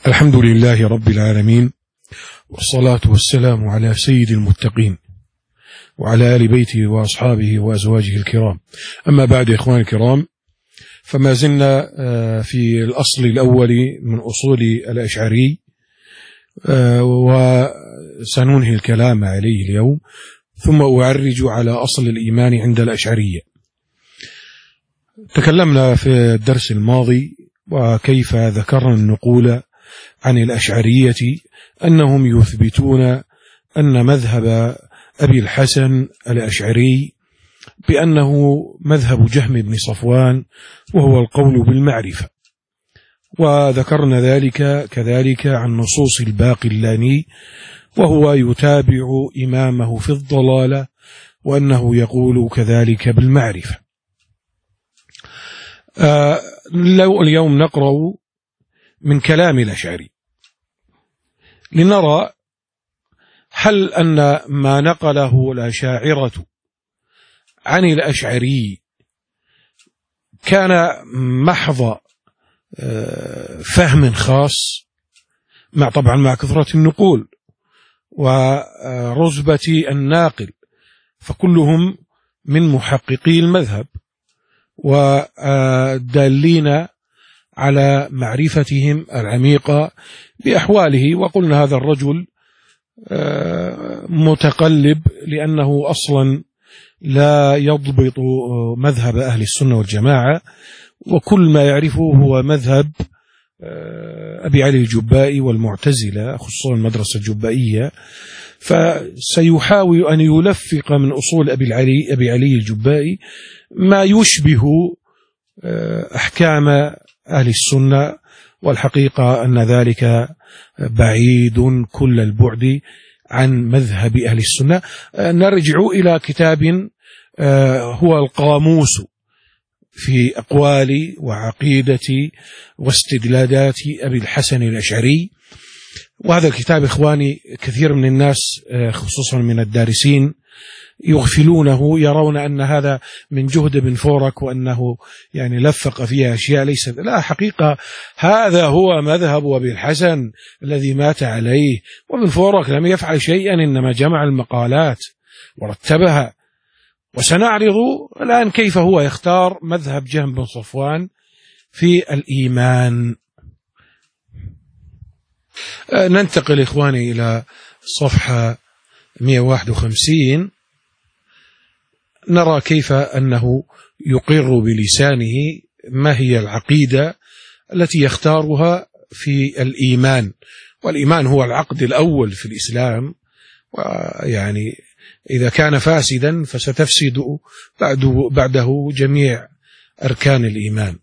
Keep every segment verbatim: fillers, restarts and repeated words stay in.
الحمد لله رب العالمين، والصلاة والسلام على سيد المتقين وعلى آل بيته وأصحابه وأزواجه الكرام. أما بعد يا إخواني الكرام، فما زلنا في الأصل الأول من أصول الأشعري، وسننهي الكلام عليه اليوم، ثم أعرج على أصل الإيمان عند الأشعرية. تكلمنا في الدرس الماضي وكيف ذكرنا النقول عن الأشعرية أنهم يثبتون أن مذهب أبي الحسن الأشعري بأنه مذهب جهم بن صفوان، وهو القول بالمعرفة. وذكرنا ذلك كذلك عن نصوص الباقلاني، وهو يتابع إمامه في الضلالة، وأنه يقول كذلك بالمعرفة. آه اليوم نقرأ من كلام الأشعري لنرى هل أن ما نقله الأشاعرة عن الأشعري كان محض فهم خاص، مع طبعا مع كثرة النقول ورزبة الناقل، فكلهم من محققي المذهب ودالين على معرفتهم العميقة بأحواله. وقلنا هذا الرجل متقلب، لأنه أصلا لا يضبط مذهب أهل السنة والجماعة، وكل ما يعرفه هو مذهب أبي علي الجبائي والمعتزلة، خصوصا المدرسة الجبائية. فسيحاول أن يلفق من أصول أبي علي, أبي علي الجبائي ما يشبه أحكام أهل السنة، والحقيقة أن ذلك بعيد كل البعد عن مذهب أهل السنة. نرجع إلى كتاب هو القاموس في أقوال وعقيدة واستدلالات أبي الحسن الأشعري. وهذا الكتاب إخواني كثير من الناس خصوصا من الدارسين يغفلونه، يرون أن هذا من جهد بن فورك، وأنه يعني لفق فيها أشياء ليست. لا، حقيقة هذا هو مذهب أبي الحسن الذي مات عليه، وابن فورك لم يفعل شيئا، إنما جمع المقالات ورتبها. وسنعرض الآن كيف هو يختار مذهب جهم بن صفوان في الإيمان. ننتقل إخواني إلى صفحة مئة وواحد وخمسين، نرى كيف أنه يقر بلسانه ما هي العقيدة التي يختارها في الإيمان. والإيمان هو العقد الأول في الإسلام، ويعني إذا كان فاسدا فستفسد بعده, بعده جميع أركان الإيمان.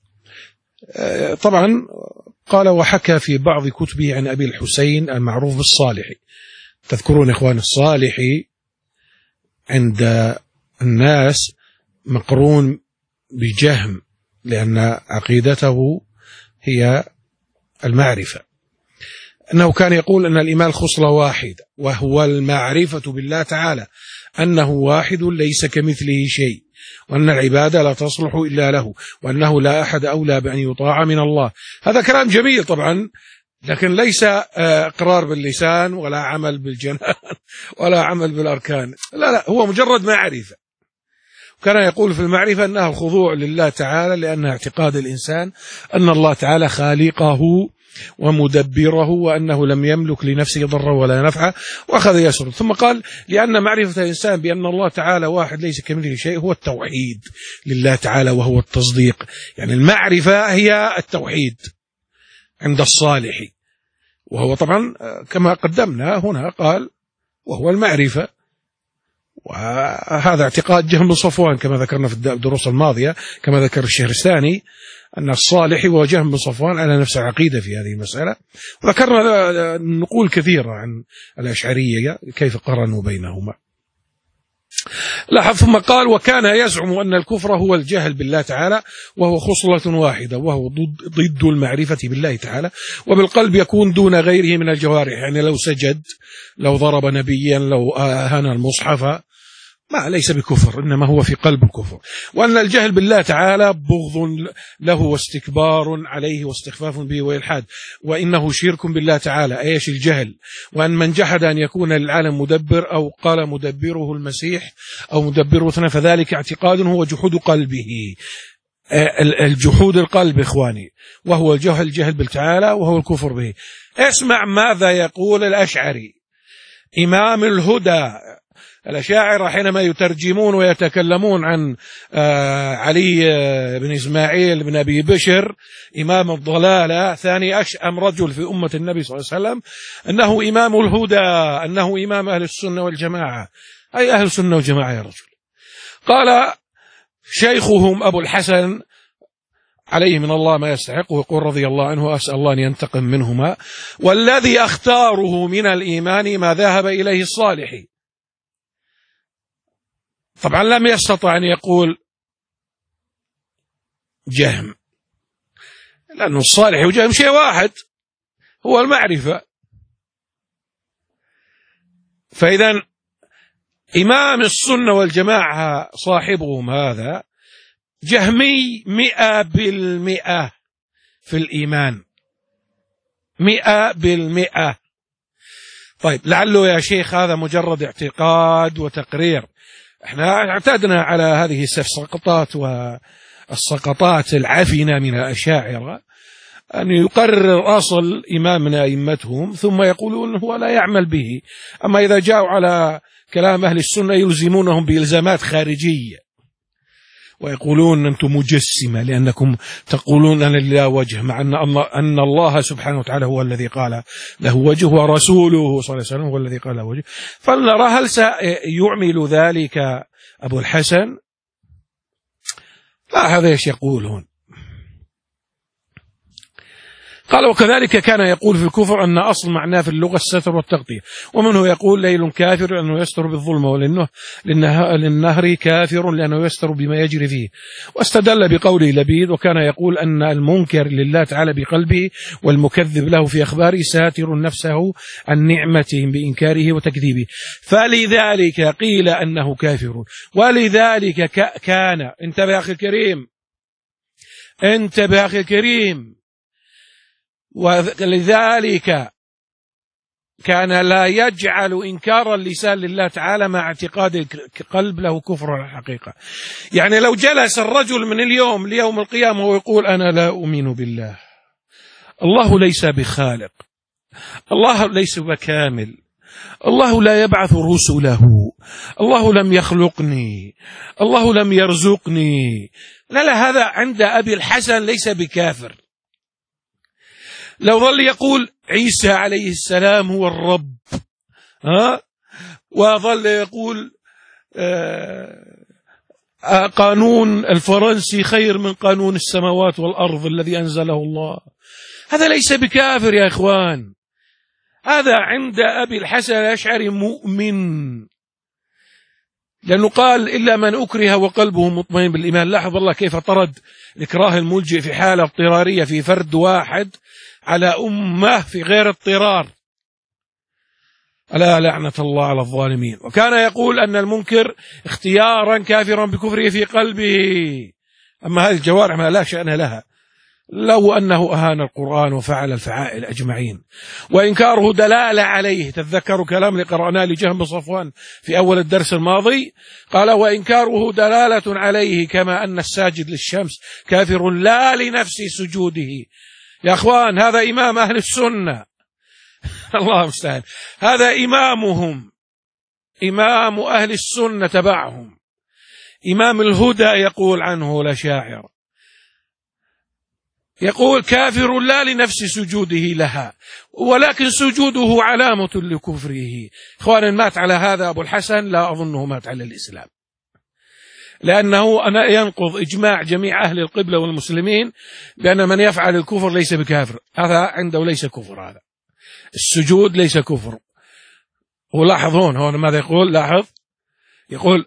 طبعا قال وحكى في بعض كتبه عن أبي الحسين المعروف بالصالحي. تذكرون إخوان الصالحي عند الناس مقرون بجهم، لأن عقيدته هي المعرفة. أنه كان يقول أن الإيمان خصلة واحدة، وهو المعرفة بالله تعالى أنه واحد ليس كمثله شيء، وأن العبادة لا تصلح إلا له، وأنه لا أحد أولى بأن يطاع من الله. هذا كلام جميل طبعا، لكن ليس إقرار باللسان ولا عمل بالجنان ولا عمل بالأركان، لا لا، هو مجرد معرفة. كان يقول في المعرفة أنها الخضوع لله تعالى، لأن اعتقاد الإنسان أن الله تعالى خالقه ومدبره، وأنه لم يملك لنفسه ضرا ولا نفعا، وأخذ يسرد. ثم قال لأن معرفة الإنسان بأن الله تعالى واحد ليس كمثله شيء هو التوحيد لله تعالى، وهو التصديق. يعني المعرفة هي التوحيد عند الصالح، وهو طبعا كما قدمنا هنا قال وهو المعرفة. وهذا اعتقاد جهم بن صفوان كما ذكرنا في الدروس الماضية، كما ذكر الشهرستاني أن الصالح وجهم بن صفوان على نفس العقيدة في هذه المسألة. وذكرنا نقول كثيرة عن الأشعرية كيف قرنوا بينهما. لاحظ ثم قال وكان يزعم أن الكفر هو الجهل بالله تعالى، وهو خصلة واحدة، وهو ضد, ضد المعرفة بالله تعالى، وبالقلب يكون دون غيره من الجوارح. يعني لو سجد، لو ضرب نبيا، لو أهان المصحف، ما ليس بكفر، إنما هو في قلب الكفر. وأن الجهل بالله تعالى بغض له واستكبار عليه واستخفاف به وإلحاد، وإنه شرك بالله تعالى. أيش الجهل؟ وأن من جحد أن يكون للعالم مدبر، أو قال مدبره المسيح أو مدبره اثنين، فذلك اعتقاد هو جحود قلبه. الجحود القلب إخواني، وهو الجهل الجهل بالتعالى، وهو الكفر به. اسمع ماذا يقول الأشعري إمام الهدى. الأشاعرة حينما يترجمون ويتكلمون عن علي بن إسماعيل بن أبي بشر إمام الضلالة، ثاني أشأم رجل في أمة النبي صلى الله عليه وسلم، أنه إمام الهدى، أنه إمام أهل السنة والجماعة. أي أهل السنة والجماعة يا رجل؟ قال شيخهم أبو الحسن عليه من الله ما يستحقه، يقول رضي الله عنه، أسأل الله أن ينتقم منهما: والذي أختاره من الإيمان ما ذهب إليه الصالحي. طبعا لم يستطع أن يقول جهم، لأنه الصالح وجهم شيء واحد، هو المعرفة. فإذا إمام السنة والجماعة صاحبهم هذا جهمي مئة بالمئة في الإيمان، مئة بالمئة. طيب لعله يا شيخ هذا مجرد اعتقاد وتقرير. احنا اعتدنا على هذه السقطات والسقطات العفنة من الأشاعرة، أن يقرر أصل إمام من أئمتهم ثم يقولون هو لا يعمل به. أما إذا جاءوا على كلام أهل السنة يلزمونهم بإلزامات خارجية، ويقولون أنتم مجسمة لأنكم تقولون أن لله وجه، مع أن الله, أن الله سبحانه وتعالى هو الذي قال له وجه، ورسوله صلى الله عليه وسلم هو الذي قال له وجه. فلنرى هل سيعمل ذلك أبو الحسن؟ لا، هذا ايش يقول هون؟ قال: وكذلك كان يقول في الكفر أن أصل معناه في اللغة الستر والتغطية، ومنه يقول ليل كافر لأنه يستر بالظلم، ولأنه للنهر كافر لأنه يستر بما يجري فيه. واستدل بقوله لبيد: وكان يقول أن المنكر لله تعالى بقلبه والمكذب له في أخباره ساتر نفسه عن نعمتهم بإنكاره وتكذيبه، فلذلك قيل أنه كافر. ولذلك كان، انتبه أخي الكريم، انتبه أخي الكريم، ولذلك كان لا يجعل إنكار اللسان لله تعالى مع اعتقاد القلب له كفر على الحقيقة. يعني لو جلس الرجل من اليوم ليوم القيامة ويقول أنا لا أؤمن بالله، الله ليس بخالق، الله ليس بكامل، الله لا يبعث رسله، الله لم يخلقني، الله لم يرزقني، لا لا، هذا عند أبي الحسن ليس بكافر. لو ظل يقول عيسى عليه السلام هو الرب، ها، وظل يقول آه قانون الفرنسي خير من قانون السماوات والأرض الذي أنزله الله، هذا ليس بكافر يا إخوان. هذا عند أبي الحسن الأشعري مؤمن، لأنه قال إلا من أكره وقلبه مطمئن بالإيمان. لاحظ الله كيف طرد الإكراه الملجئ في حالة اضطرارية في فرد واحد على أمة في غير اضطرار. ألا لعنة الله على الظالمين. وكان يقول أن المنكر اختيارا كافرا بكفره في قلبه، أما هذه الجوارح ما لا شأن لها، لو أنه أهان القرآن وفعل الفعائل أجمعين. وإنكاره دلالة عليه، تذكروا كلام اللي قرأناه لجهم بن صفوان في أول الدرس الماضي، قال: وإنكاره دلالة عليه كما أن الساجد للشمس كافر لا لنفس سجوده. يا أخوان هذا إمام أهل السنة الله المستعان، هذا إمامهم، إمام أهل السنة تبعهم، إمام الهدى، يقول عنه الأشاعرة، يقول كافر لا لنفس سجوده لها، ولكن سجوده علامة لكفره. إخوان مات على هذا أبو الحسن، لا أظنه مات على الإسلام، لأنه أنا ينقض إجماع جميع أهل القبلة والمسلمين بأن من يفعل الكفر ليس بكافر، هذا عنده ليس كفر، هذا السجود ليس كفر. ولاحظ هون هون ماذا يقول؟ لاحظ يقول: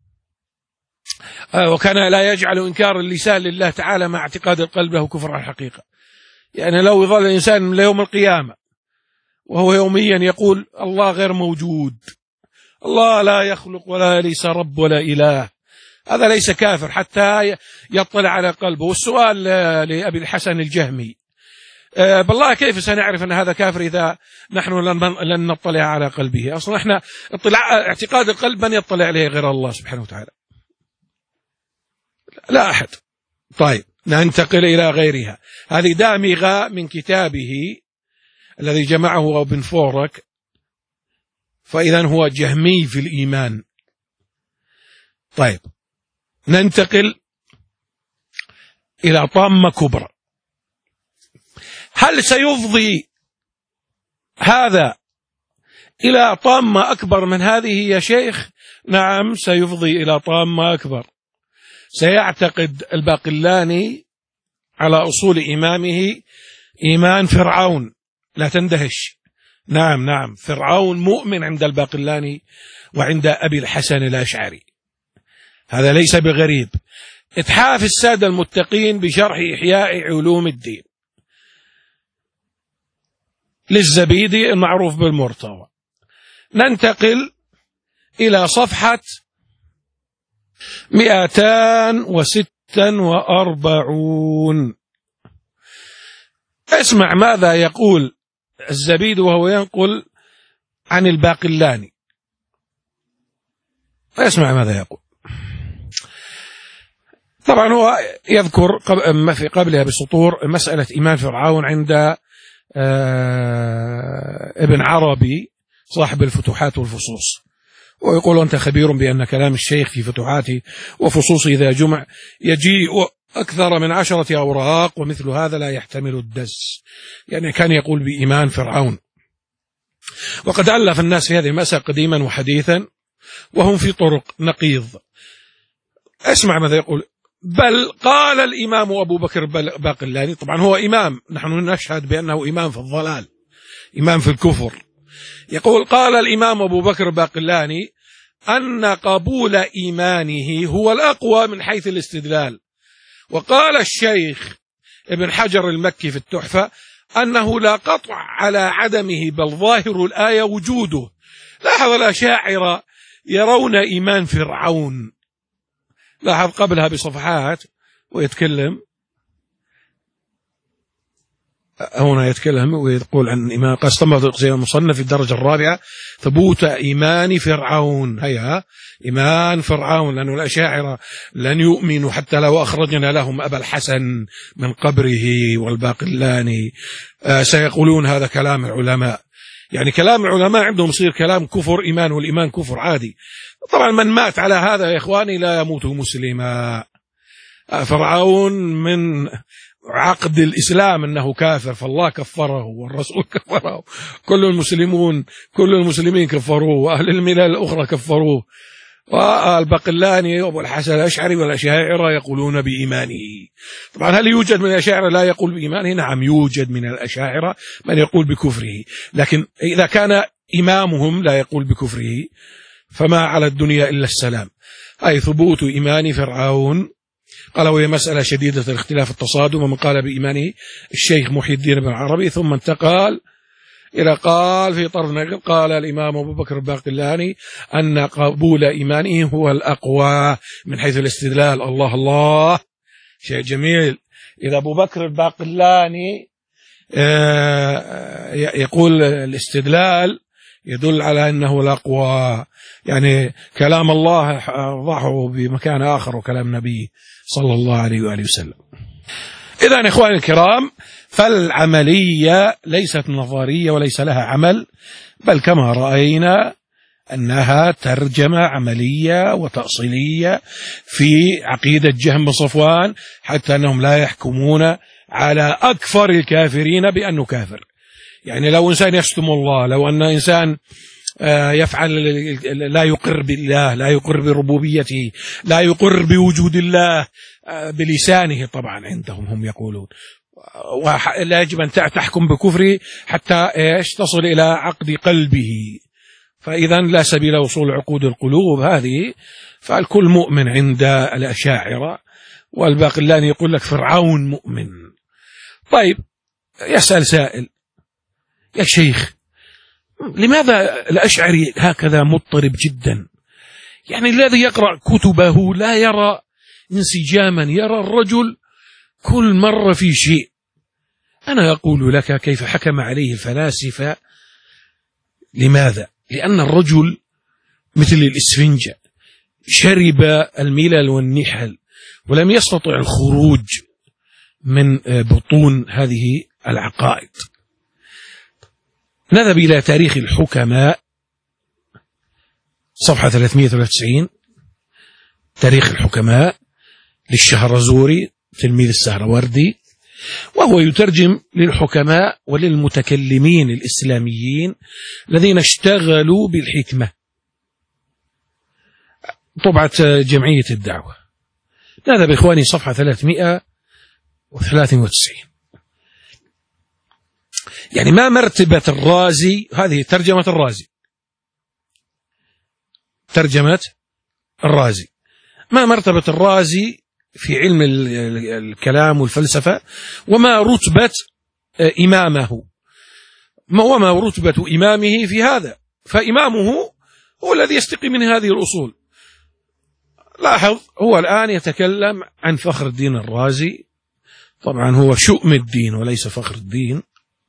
آه وكان لا يجعل إنكار اللسان لله تعالى مع اعتقاد القلب له كفر على الحقيقة. يعني لو يظل الإنسان من يوم القيامة وهو يوميا يقول الله غير موجود، الله لا يخلق ولا ليس رب ولا إله، هذا ليس كافر حتى يطلع على قلبه. والسؤال لأبي الحسن الجهمي: بالله كيف سنعرف أن هذا كافر إذا نحن لن نطلع على قلبه؟ أصلا احنا اطلاع اعتقاد القلب من يطلع عليه غير الله سبحانه وتعالى، لا أحد. طيب ننتقل إلى غيرها. هذه دامغة من كتابه الذي جمعه ابن فورك، فإذا هو جهمي في الإيمان. طيب ننتقل إلى طامة كبرى. هل سيفضي هذا إلى طامة أكبر من هذه يا شيخ؟ نعم سيفضي إلى طامة أكبر. سيعتقد الباقلاني على أصول إمامه إيمان فرعون، لا تندهش. نعم نعم فرعون مؤمن عند الباقلاني وعند أبي الحسن الأشعري، هذا ليس بغريب. إتحاف السادة المتقين بشرح إحياء علوم الدين للزبيدي المعروف بالمرتضى. ننتقل إلى صفحة مئتان وستة وأربعون. اسمع ماذا يقول الزبيدي وهو ينقل عن الباقلاني. اسمع ماذا يقول. طبعا هو يذكر في قبلها بسطور مسألة إيمان فرعون عند ابن عربي صاحب الفتوحات والفصوص، ويقول أنت خبير بأن كلام الشيخ في فتوحاته وفصوصه إذا جمع يجيء أكثر من عشرة أوراق، ومثل هذا لا يحتمل الدس. يعني كان يقول بإيمان فرعون، وقد ألف الناس في هذه المسألة قديما وحديثا وهم في طرق نقيض. اسمع ماذا يقول. بل قال الإمام أبو بكر باقلاني، طبعا هو إمام، نحن نشهد بأنه إمام في الضلال، إمام في الكفر. يقول قال الإمام أبو بكر باقلاني أن قبول إيمانه هو الأقوى من حيث الاستدلال. وقال الشيخ ابن حجر المكي في التحفة أنه لا قطع على عدمه بل ظاهر الآية وجوده. لاحظ الأشاعرة يرون إيمان فرعون، لاحظ قبلها بصفحات ويتكلم هنا يتكلم ويقول عن إيمان قسمه زي المصنف في الدرجة الرابعة ثبوت إيمان فرعون. هيا إيمان فرعون، لأن الأشاعرة لن يؤمنوا حتى لو أخرجنا لهم أبا الحسن من قبره والباقلاني. آه سيقولون هذا كلام العلماء، يعني كلام العلماء عندهم يصير كلام كفر إيمان، والإيمان كفر عادي. طبعا من مات على هذا يا إخواني لا يموت مسلما. آه فرعون من عقد الإسلام أنه كافر، فالله كفره والرسول كفره، كل المسلمون كل المسلمين كفروه، وأهل الملل الأخرى كفروه. والباقلاني وأبو الحسن الأشعري والأشاعرة يقولون بإيمانه. طبعا هل يوجد من الأشاعرة لا يقول بإيمانه؟ نعم يوجد من الأشاعرة من يقول بكفره، لكن إذا كان إمامهم لا يقول بكفره فما على الدنيا إلا السلام. أي ثبوت إيمان فرعون. قال وهي مسألة شديدة الاختلاف التصادم، ومن قال بإيمانه الشيخ محي الدين بن عربي. ثم انتقل إلى قال في طرف نقل قال الإمام أبو بكر الباقلاني أن قبول إيمانه هو الأقوى من حيث الاستدلال. الله الله شيء جميل. إذا أبو بكر الباقلاني يقول الاستدلال يدل على أنه الأقوى، يعني كلام الله ضعه بمكان آخر وكلام نبيه صلى الله عليه وآله وسلم. إذن إخواني الكرام، فالعملية ليست نظرية وليس لها عمل، بل كما رأينا أنها ترجمة عملية وتأصيلية في عقيدة جهم بن صفوان، حتى أنهم لا يحكمون على أكفر الكافرين بأنه كافر. يعني لو إنسان يشتم الله، لو أن إنسان يفعل لا يقر بالله، لا يقر بربوبيته، لا يقر بوجود الله بلسانه، طبعا عندهم هم يقولون ولا يجب أن تحكم بكفره حتى إيش تصل إلى عقد قلبه. فإذا لا سبيل وصول عقود القلوب هذه، فالكل مؤمن عند الأشاعرة، والباقلاني يقول لك فرعون مؤمن. طيب يسأل سائل يا شيخ لماذا الأشعري هكذا مضطرب جدا؟ يعني الذي يقرأ كتبه لا يرى انسجاما، يرى الرجل كل مرة في شيء. أنا أقول لك كيف حكم عليه الفلاسفة. لماذا؟ لأن الرجل مثل الإسفنجة، شرب الملل والنحل ولم يستطع الخروج من بطون هذه العقائد. نذهب إلى تاريخ الحكماء صفحة ثلاثمائة وثلاثة وتسعين، تاريخ الحكماء للشهرزوري تلميذ السهروردي، وهو يترجم للحكماء وللمتكلمين الإسلاميين الذين اشتغلوا بالحكمة، طبعة جمعية الدعوة. نذهب إخواني صفحة ثلاثمائة وثلاثة وتسعين. يعني ما مرتبة الرازي، هذه ترجمة الرازي، ترجمة الرازي، ما مرتبة الرازي في علم الكلام والفلسفة، وما رتبة إمامه، وما رتبة إمامه في هذا، فإمامه هو الذي يستقي من هذه الأصول. لاحظ هو الآن يتكلم عن فخر الدين الرازي، طبعا هو شؤم الدين وليس فخر الدين.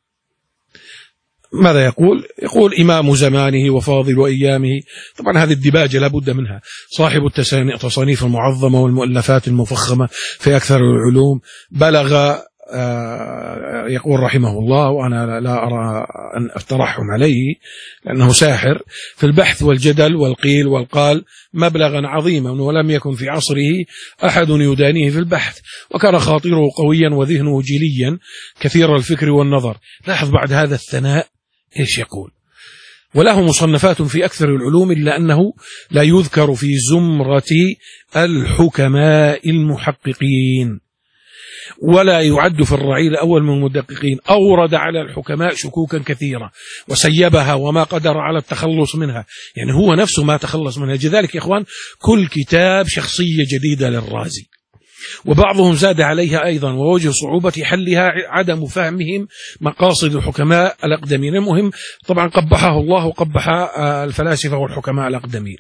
ماذا يقول؟ يقول إمام زمانه وفاضل أيامه. طبعا هذه الدباجة لابد منها. صاحب التصانيف المعظمة والمؤلفات المفخمة في أكثر العلوم، بلغ يقول رحمه الله، وأنا لا أرى أن أترحم عليه لأنه ساحر، في البحث والجدل والقيل والقال مبلغا عظيما، ولم يكن في عصره أحد يدانيه في البحث، وكان خاطره قويا وذهنه جليا كثير الفكر والنظر. لاحظ بعد هذا الثناء إيش يقول؟ وله مصنفات في أكثر العلوم إلا أنه لا يذكر في زمرة الحكماء المحققين، ولا يعد في الرعيل الأول من المدققين. أورد على الحكماء شكوكا كثيرة وسيبها وما قدر على التخلص منها، يعني هو نفسه ما تخلص منها. لذلك يا إخوان كل كتاب شخصية جديدة للرازي، وبعضهم زاد عليها أيضا، ووجه صعوبة حلها عدم فهمهم مقاصد الحكماء الأقدمين. المهم طبعا قبحه الله وقبح الفلاسفة والحكماء الأقدمين.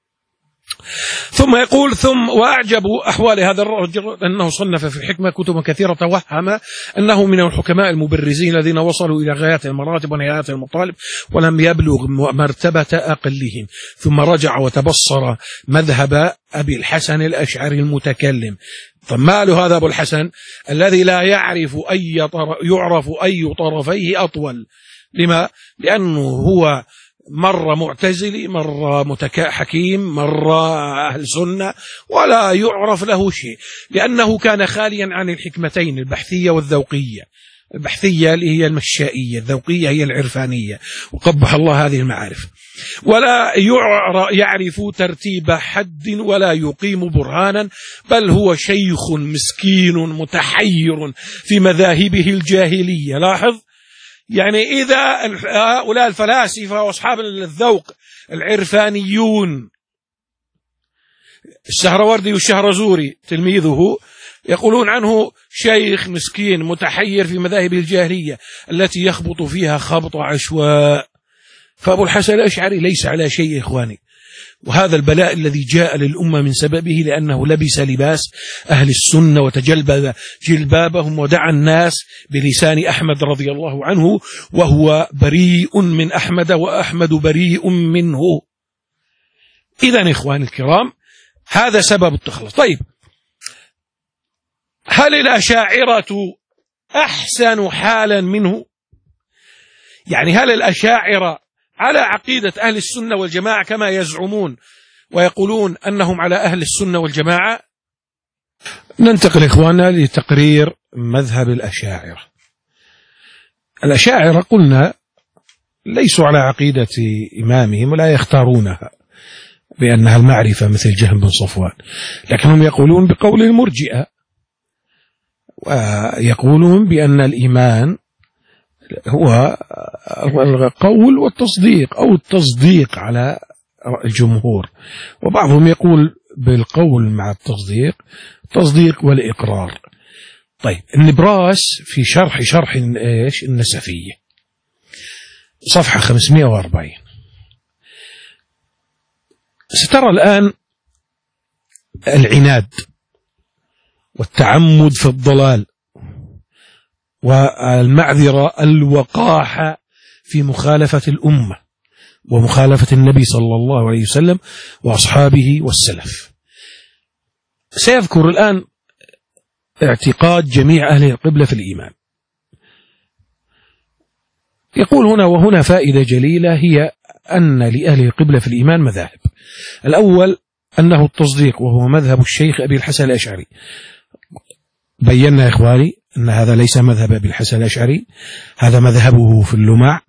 ثم يقول ثم وأعجب أحوال هذا الرجل أنه صنف في الحكمة كتبا كثيرة، توهم أنه من الحكماء المبرزين الذين وصلوا إلى غايات المراتب ونهايات المطالب ولم يبلغ مرتبة أقلهم. ثم رجع وتبصر مذهب أبي الحسن الأشعري المتكلم. فمال هذا أبو الحسن الذي لا يعرف أي طرف يعرف أي طرفيه أطول. لما؟ لأنه هو مرة معتزلي، مرة متكا حكيم، مرة أهل سنة، ولا يعرف له شيء، لأنه كان خاليا عن الحكمتين البحثية والذوقية. البحثية اللي هي المشائية، الذوقية هي العرفانية، وقبح الله هذه المعارف. ولا يعرف ترتيب حد ولا يقيم برهانا، بل هو شيخ مسكين متحير في مذاهبه الجاهلية. لاحظ يعني إذا هؤلاء الفلاسفة وأصحاب الذوق العرفانيون، السهروردي والشهرزوري تلميذه، يقولون عنه شيخ مسكين متحير في مذاهب الجاهلية التي يخبط فيها خبط عشواء. فأبو الحسن الأشعري ليس على شيء إخواني، وهذا البلاء الذي جاء للأمة من سببه لأنه لبس لباس أهل السنة وتجلبب جلبابهم ودعا الناس بلسان أحمد رضي الله عنه، وهو بريء من أحمد وأحمد بريء منه. إذن إخواني الكرام هذا سبب التخلص. طيب هل الأشاعرة أحسن حالا منه؟ يعني هل الأشاعرة على عقيدة أهل السنة والجماعة كما يزعمون ويقولون أنهم على أهل السنة والجماعة؟ ننتقل إخواننا لتقرير مذهب الأشاعرة. الأشاعرة قلنا ليسوا على عقيدة إمامهم ولا يختارونها بأنها المعرفة مثل جهم بن صفوان، لكنهم يقولون بقول المرجئة، ويقولون بأن الإيمان هو القول والتصديق أو التصديق على الجمهور، وبعضهم يقول بالقول مع التصديق، تصديق والإقرار. طيب النبراس في شرح شرح إيش النسفية صفحة خمسمائة وأربعين. سترى الآن العناد والتعمد في الضلال والمعذرة الوقاحة في مخالفة الأمة ومخالفة النبي صلى الله عليه وسلم وأصحابه والسلف. سيذكر الآن اعتقاد جميع أهل القبلة في الإيمان. يقول هنا وهنا فائدة جليلة، هي أن لأهل القبلة في الإيمان مذاهب. الأول أنه التصديق، وهو مذهب الشيخ أبي الحسن الأشعري. بينا يا إخواني أن هذا ليس مذهب أبي الحسن الأشعري، هذا مذهبه في اللمع،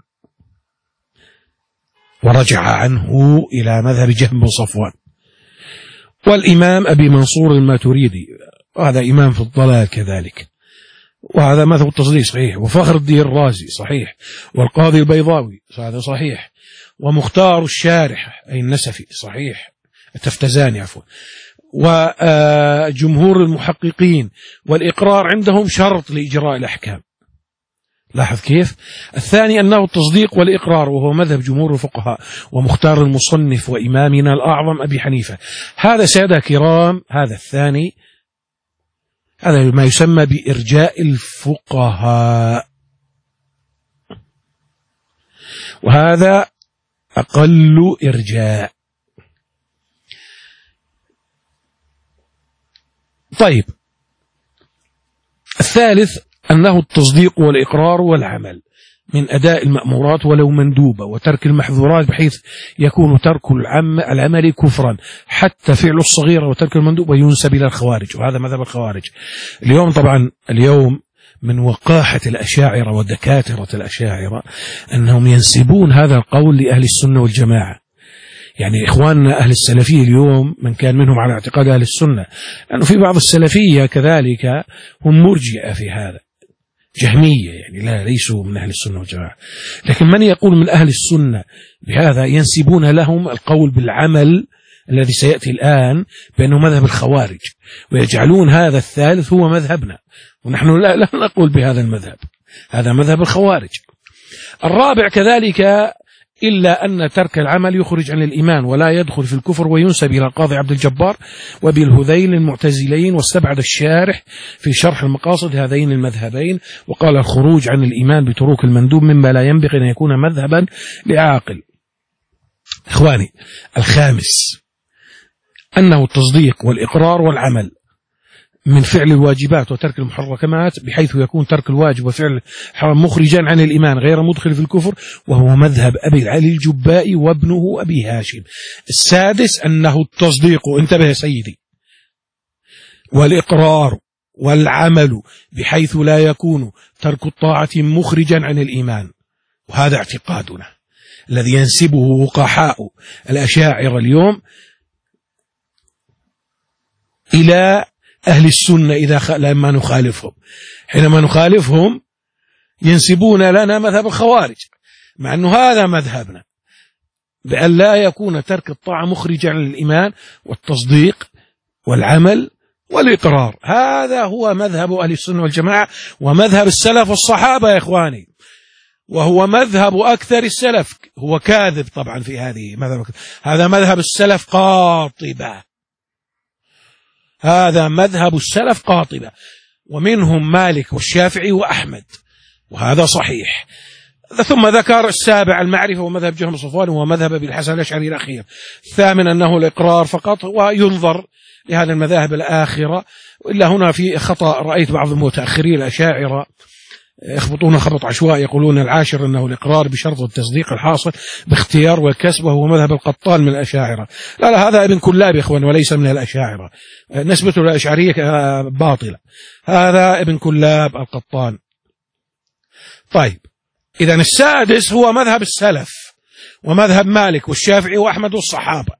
ورجع عنه إلى مذهب جهم بن صفوان. والإمام أبي منصور الماتريدي، وهذا إمام في الضلال كذلك، وهذا مذهب التصديق صحيح. وفخر الدين الرازي صحيح، والقاضي البيضاوي هذا صحيح، ومختار الشارح أي النسفي صحيح، التفتزاني عفوا، وجمهور المحققين. والإقرار عندهم شرط لإجراء الأحكام. لاحظ كيف. الثاني أنه التصديق والإقرار، وهو مذهب جمهور الفقهاء ومختار المصنف وإمامنا الأعظم أبي حنيفة. هذا سادة كرام، هذا الثاني، هذا ما يسمى بإرجاء الفقهاء، وهذا أقل إرجاء. طيب، الثالث أنه التصديق والإقرار والعمل من أداء المأمورات ولو مندوبة، وترك المحظورات بحيث يكون ترك العمل كفرا، حتى فعل الصغيرة وترك المندوبة ينسب إلى الخوارج، وهذا مذهب الخوارج. اليوم طبعا اليوم من وقاحة الأشاعرة ودكاترة الأشاعرة أنهم ينسبون هذا القول لأهل السنة والجماعة. يعني إخواننا أهل السلفية اليوم من كان منهم على اعتقاد أهل السنة، لأنه في بعض السلفية كذلك هم مرجئة في هذا، جهمية، يعني لا ليسوا من أهل السنة والجماعة. لكن من يقول من أهل السنة بهذا ينسبون لهم القول بالعمل الذي سيأتي الآن بأنه مذهب الخوارج، ويجعلون هذا الثالث هو مذهبنا، ونحن لا, لا نقول بهذا المذهب، هذا مذهب الخوارج. الرابع كذلك إلا أن ترك العمل يخرج عن الإيمان ولا يدخل في الكفر، وينسب إلى القاضي عبد الجبار وبالهذيل المعتزلين. واستبعد الشارح في شرح المقاصد هذين المذهبين، وقال الخروج عن الإيمان بتروك المندوب مما لا ينبغي أن يكون مذهبا لعاقل. إخواني، الخامس أنه التصديق والإقرار والعمل من فعل الواجبات وترك المحرمات، بحيث يكون ترك الواجب وفعل الحرام مخرجا عن الإيمان غير مدخل في الكفر، وهو مذهب أبي العلي الجبائي وابنه أبي هاشم. السادس أنه التصديق، انتبه يا سيدي، والإقرار والعمل بحيث لا يكون ترك الطاعة مخرجا عن الإيمان، وهذا اعتقادنا الذي ينسبه وقحاء الأشاعرة اليوم إلى أهل السنة إذا خ... لما نخالفهم. حينما نخالفهم ينسبون لنا مذهب الخوارج، مع أنه هذا مذهبنا، بأن لا يكون ترك الطاعة مخرجا عن الإيمان، والتصديق والعمل والإقرار، هذا هو مذهب أهل السنة والجماعة ومذهب السلف والصحابة يا إخواني، وهو مذهب أكثر السلف. هو كاذب طبعا في هذه مذهب، هذا مذهب السلف قاطبة، هذا مذهب السلف قاطبة، ومنهم مالك والشافعي وأحمد، وهذا صحيح. ثم ذكر السابع المعرفة ومذهب جهم صفوان ومذهب أبي الحسن الأشعري الأخير. الثامن أنه الإقرار فقط، وينظر لهذه المذاهب الآخرة. إلا هنا في خطأ، رأيت بعض المتأخرين الأشاعرة يخبطون خبط عشوائي، يقولون العاشر أنه الإقرار بشرط التصديق الحاصل باختيار والكسب، وهو مذهب القطان من الأشاعرة. لا لا، هذا ابن كلاب يا إخوان وليس من الأشاعرة، نسبته للأشعرية باطلة، هذا ابن كلاب القطان. طيب، إذا السادس هو مذهب السلف ومذهب مالك والشافعي وأحمد والصحابة.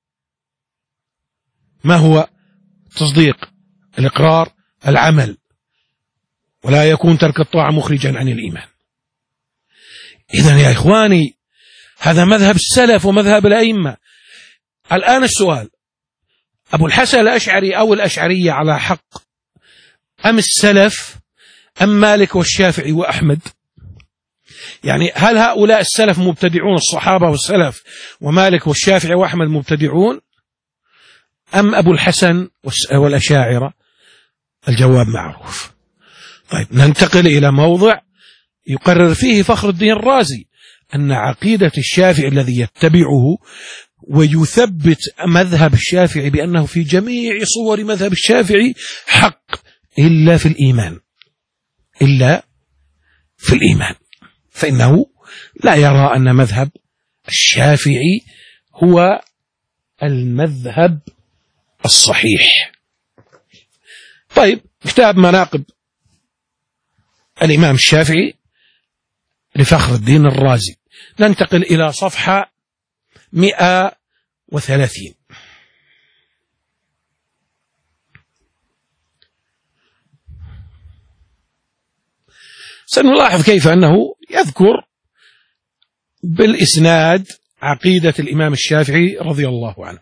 ما هو؟ تصديق، الإقرار، العمل، ولا يكون ترك الطاعة مخرجا عن الإيمان. إذن يا إخواني هذا مذهب السلف ومذهب الأئمة. الآن السؤال، أبو الحسن الأشعري أو الأشعرية على حق، أم السلف، أم مالك والشافعي وأحمد؟ يعني هل هؤلاء السلف مبتدعون، الصحابة والسلف ومالك والشافعي وأحمد مبتدعون، أم أبو الحسن والأشاعرة؟ الجواب معروف. طيب ننتقل إلى موضع يقرر فيه فخر الدين الرازي أن عقيدة الشافعي الذي يتبعه ويثبت مذهب الشافعي بأنه في جميع صور مذهب الشافعي حق إلا في الإيمان، إلا في الإيمان، فإنه لا يرى أن مذهب الشافعي هو المذهب الصحيح. طيب كتاب مناقب الإمام الشافعي لفخر الدين الرازي، ننتقل إلى صفحة مئة وثلاثين. سنلاحظ كيف أنه يذكر بالإسناد عقيدة الإمام الشافعي رضي الله عنه.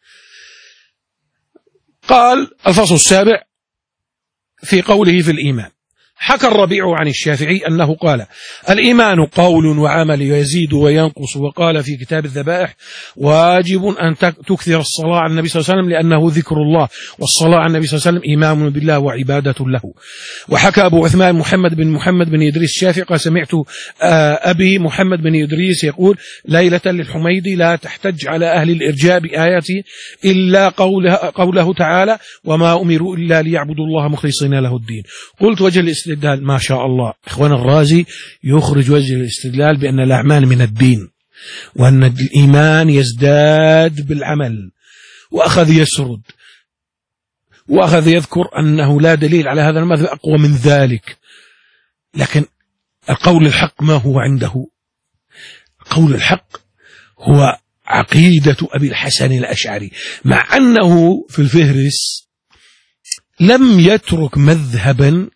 قال الفصل السابع في قوله في الإيمان: حكى الربيع عن الشافعي أنه قال: الإيمان قول وعمل يزيد وينقص. وقال في كتاب الذبائح: واجب أن تكثر الصلاة على النبي صلى الله عليه وسلم لأنه ذكر الله، والصلاة على النبي صلى الله عليه وسلم إيمان بالله وعبادة له. وحكى أبو عثمان محمد بن محمد بن إدريس الشافعي قال: سمعت أبي محمد بن إدريس يقول ليلة للحميدي: لا تحتج على أهل الإرجاء بآياتي إلا قوله, قوله تعالى: وما أمروا إلا ليعبدوا الله مخلصين له الدين. قلت: وجه الاستدلال؟ ما شاء الله، إخوان الرازي يخرج وجه الاستدلال بأن الأعمال من الدين، وأن الإيمان يزداد بالعمل، وأخذ يسرد وأخذ يذكر أنه لا دليل على هذا المذهب أقوى من ذلك. لكن القول الحق ما هو عنده؟ القول الحق هو عقيدة أبي الحسن الأشعري، مع أنه في الفهرس لم يترك مذهبا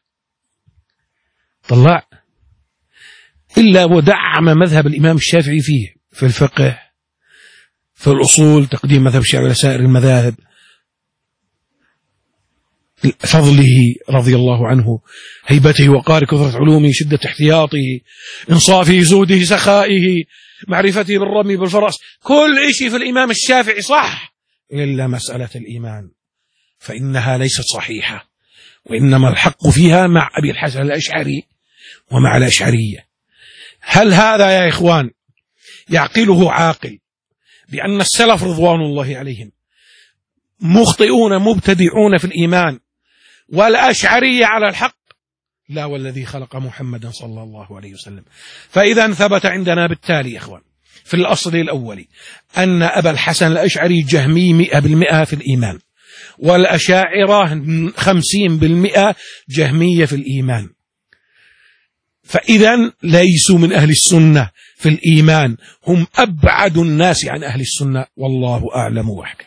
طلع إلا ودعم مذهب الإمام الشافعي فيه، في الفقه، في الأصول، تقديم مذهب الشافعي على سائر المذاهب، فضله رضي الله عنه، هيبته وقار كثرة علومه، شدة احتياطه، إنصافه، زهده، سخائه، معرفته بالرمي بالفرس، كل شيء في الإمام الشافعي صح إلا مسألة الإيمان، فإنها ليست صحيحة، وإنما الحق فيها مع أبي الحسن الأشعري ومع الأشعرية. هل هذا يا إخوان يعقله عاقل بأن السلف رضوان الله عليهم مخطئون مبتدعون في الإيمان والأشعرية على الحق؟ لا، والذي خلق محمدا صلى الله عليه وسلم. فإذا ثبت عندنا بالتالي يا إخوان في الأصل الأولي أن أبا الحسن الأشعري جهمي مئة بالمئة في الإيمان، والأشاعرة خمسين بالمئة جهمية في الإيمان، فإذا ليسوا من أهل السنة في الإيمان، هم أبعد الناس عن أهل السنة، والله أعلم وحده.